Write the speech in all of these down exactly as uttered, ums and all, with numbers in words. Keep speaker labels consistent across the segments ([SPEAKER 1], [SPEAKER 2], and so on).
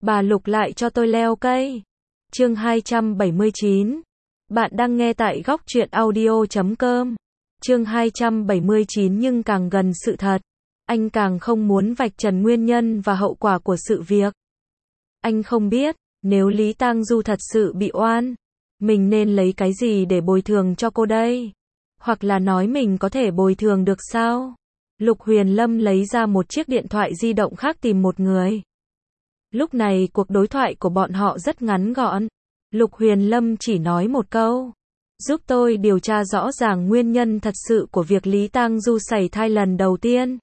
[SPEAKER 1] Bà Lục lại cho tôi leo cây. Chương hai trăm bảy mươi chín. Bạn đang nghe tại góc truyện audio chấm com. Chương hai trăm bảy mươi chín. Nhưng càng gần sự thật, anh càng không muốn vạch trần nguyên nhân và hậu quả của sự việc. Anh không biết, nếu Lý Tang Du thật sự bị oan, mình nên lấy cái gì để bồi thường cho cô đây? Hoặc là nói mình có thể bồi thường được sao? Lục Huyền Lâm lấy ra một chiếc điện thoại di động khác tìm một người. Lúc này cuộc đối thoại của bọn họ rất ngắn gọn. Lục Huyền Lâm chỉ nói một câu: giúp tôi điều tra rõ ràng nguyên nhân thật sự của việc Lý Tang Du sảy thai lần đầu tiên.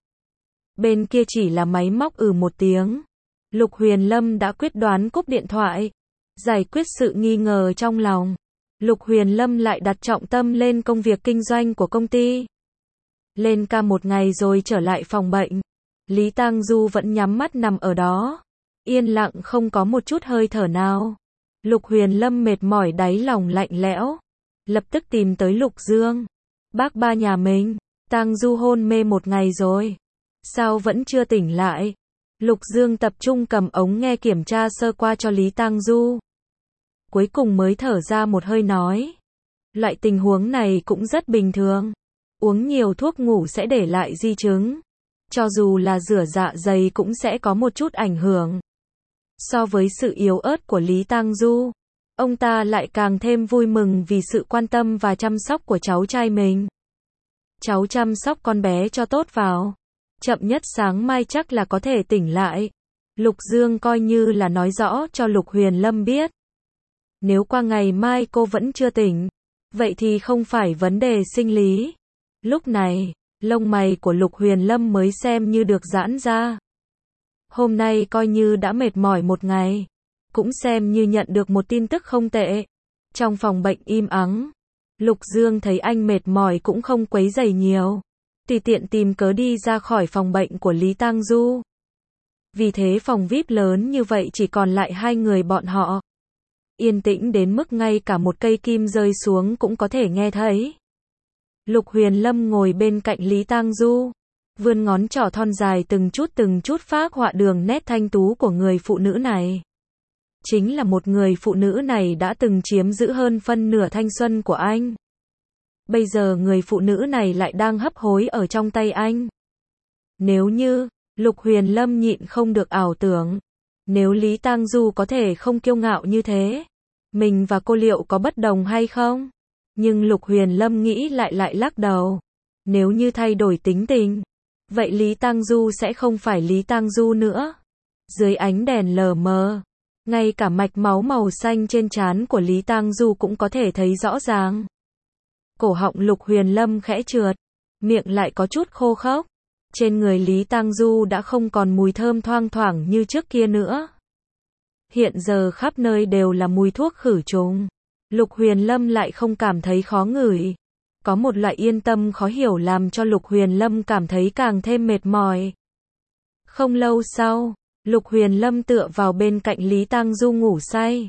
[SPEAKER 1] Bên kia chỉ là máy móc ừ một tiếng. Lục Huyền Lâm đã quyết đoán cúp điện thoại. Giải quyết sự nghi ngờ trong lòng, Lục Huyền Lâm lại đặt trọng tâm lên công việc kinh doanh của công ty. Lên ca một ngày rồi trở lại phòng bệnh. Lý Tang Du vẫn nhắm mắt nằm ở đó, yên lặng không có một chút hơi thở nào. Lục Huyền Lâm mệt mỏi đáy lòng lạnh lẽo, lập tức tìm tới Lục Dương. Bác ba nhà mình, Tang Du hôn mê một ngày rồi, sao vẫn chưa tỉnh lại? Lục Dương tập trung cầm ống nghe kiểm tra sơ qua cho Lý Tang Du. Cuối cùng mới thở ra một hơi nói: loại tình huống này cũng rất bình thường. Uống nhiều thuốc ngủ sẽ để lại di chứng. Cho dù là rửa dạ dày cũng sẽ có một chút ảnh hưởng. So với sự yếu ớt của Lý Tang Du, ông ta lại càng thêm vui mừng vì sự quan tâm và chăm sóc của cháu trai mình. Cháu chăm sóc con bé cho tốt vào. Chậm nhất sáng mai chắc là có thể tỉnh lại. Lục Dương coi như là nói rõ cho Lục Huyền Lâm biết. Nếu qua ngày mai cô vẫn chưa tỉnh, vậy thì không phải vấn đề sinh lý. Lúc này, lông mày của Lục Huyền Lâm mới xem như được giãn ra. Hôm nay coi như đã mệt mỏi một ngày, cũng xem như nhận được một tin tức không tệ. Trong phòng bệnh im ắng, Lục Dương thấy anh mệt mỏi cũng không quấy rầy nhiều, tùy tiện tìm cớ đi ra khỏi phòng bệnh của Lý Tang Du. Vì thế phòng vi ai pi lớn như vậy chỉ còn lại hai người bọn họ. Yên tĩnh đến mức ngay cả một cây kim rơi xuống cũng có thể nghe thấy. Lục Huyền Lâm ngồi bên cạnh Lý Tang Du, vươn ngón trỏ thon dài từng chút từng chút phác họa đường nét thanh tú của người phụ nữ này. Chính là một người phụ nữ này đã từng chiếm giữ hơn phân nửa thanh xuân của anh. Bây giờ người phụ nữ này lại đang hấp hối ở trong tay anh. Nếu như, Lục Huyền Lâm nhịn không được ảo tưởng, nếu Lý Tang Du có thể không kiêu ngạo như thế, mình và cô liệu có bất đồng hay không? Nhưng Lục Huyền Lâm nghĩ lại lại lắc đầu. Nếu như thay đổi tính tình, vậy Lý Tang Du sẽ không phải Lý Tang Du nữa. Dưới ánh đèn lờ mờ, ngay cả mạch máu màu xanh trên trán của Lý Tang Du cũng có thể thấy rõ ràng. Cổ họng Lục Huyền Lâm khẽ trượt, miệng lại có chút khô khốc. Trên người Lý Tang Du đã không còn mùi thơm thoang thoảng như trước kia nữa. Hiện giờ khắp nơi đều là mùi thuốc khử trùng. Lục Huyền Lâm lại không cảm thấy khó ngửi. Có một loại yên tâm khó hiểu làm cho Lục Huyền Lâm cảm thấy càng thêm mệt mỏi. Không lâu sau, Lục Huyền Lâm tựa vào bên cạnh Lý Tang Du ngủ say.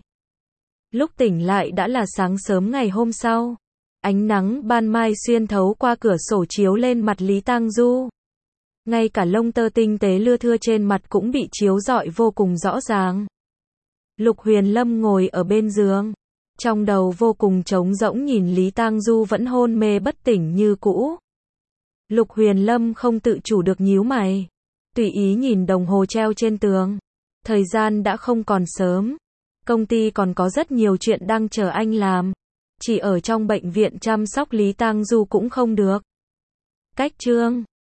[SPEAKER 1] Lúc tỉnh lại đã là sáng sớm ngày hôm sau. Ánh nắng ban mai xuyên thấu qua cửa sổ chiếu lên mặt Lý Tang Du. Ngay cả lông tơ tinh tế lưa thưa trên mặt cũng bị chiếu rọi vô cùng rõ ràng. Lục Huyền Lâm ngồi ở bên giường, trong đầu vô cùng trống rỗng nhìn Lý Tang Du vẫn hôn mê bất tỉnh như cũ. Lục Huyền Lâm không tự chủ được nhíu mày, tùy ý nhìn đồng hồ treo trên tường. Thời gian đã không còn sớm, công ty còn có rất nhiều chuyện đang chờ anh làm. Chỉ ở trong bệnh viện chăm sóc Lý Tang Du cũng không được. Cách chương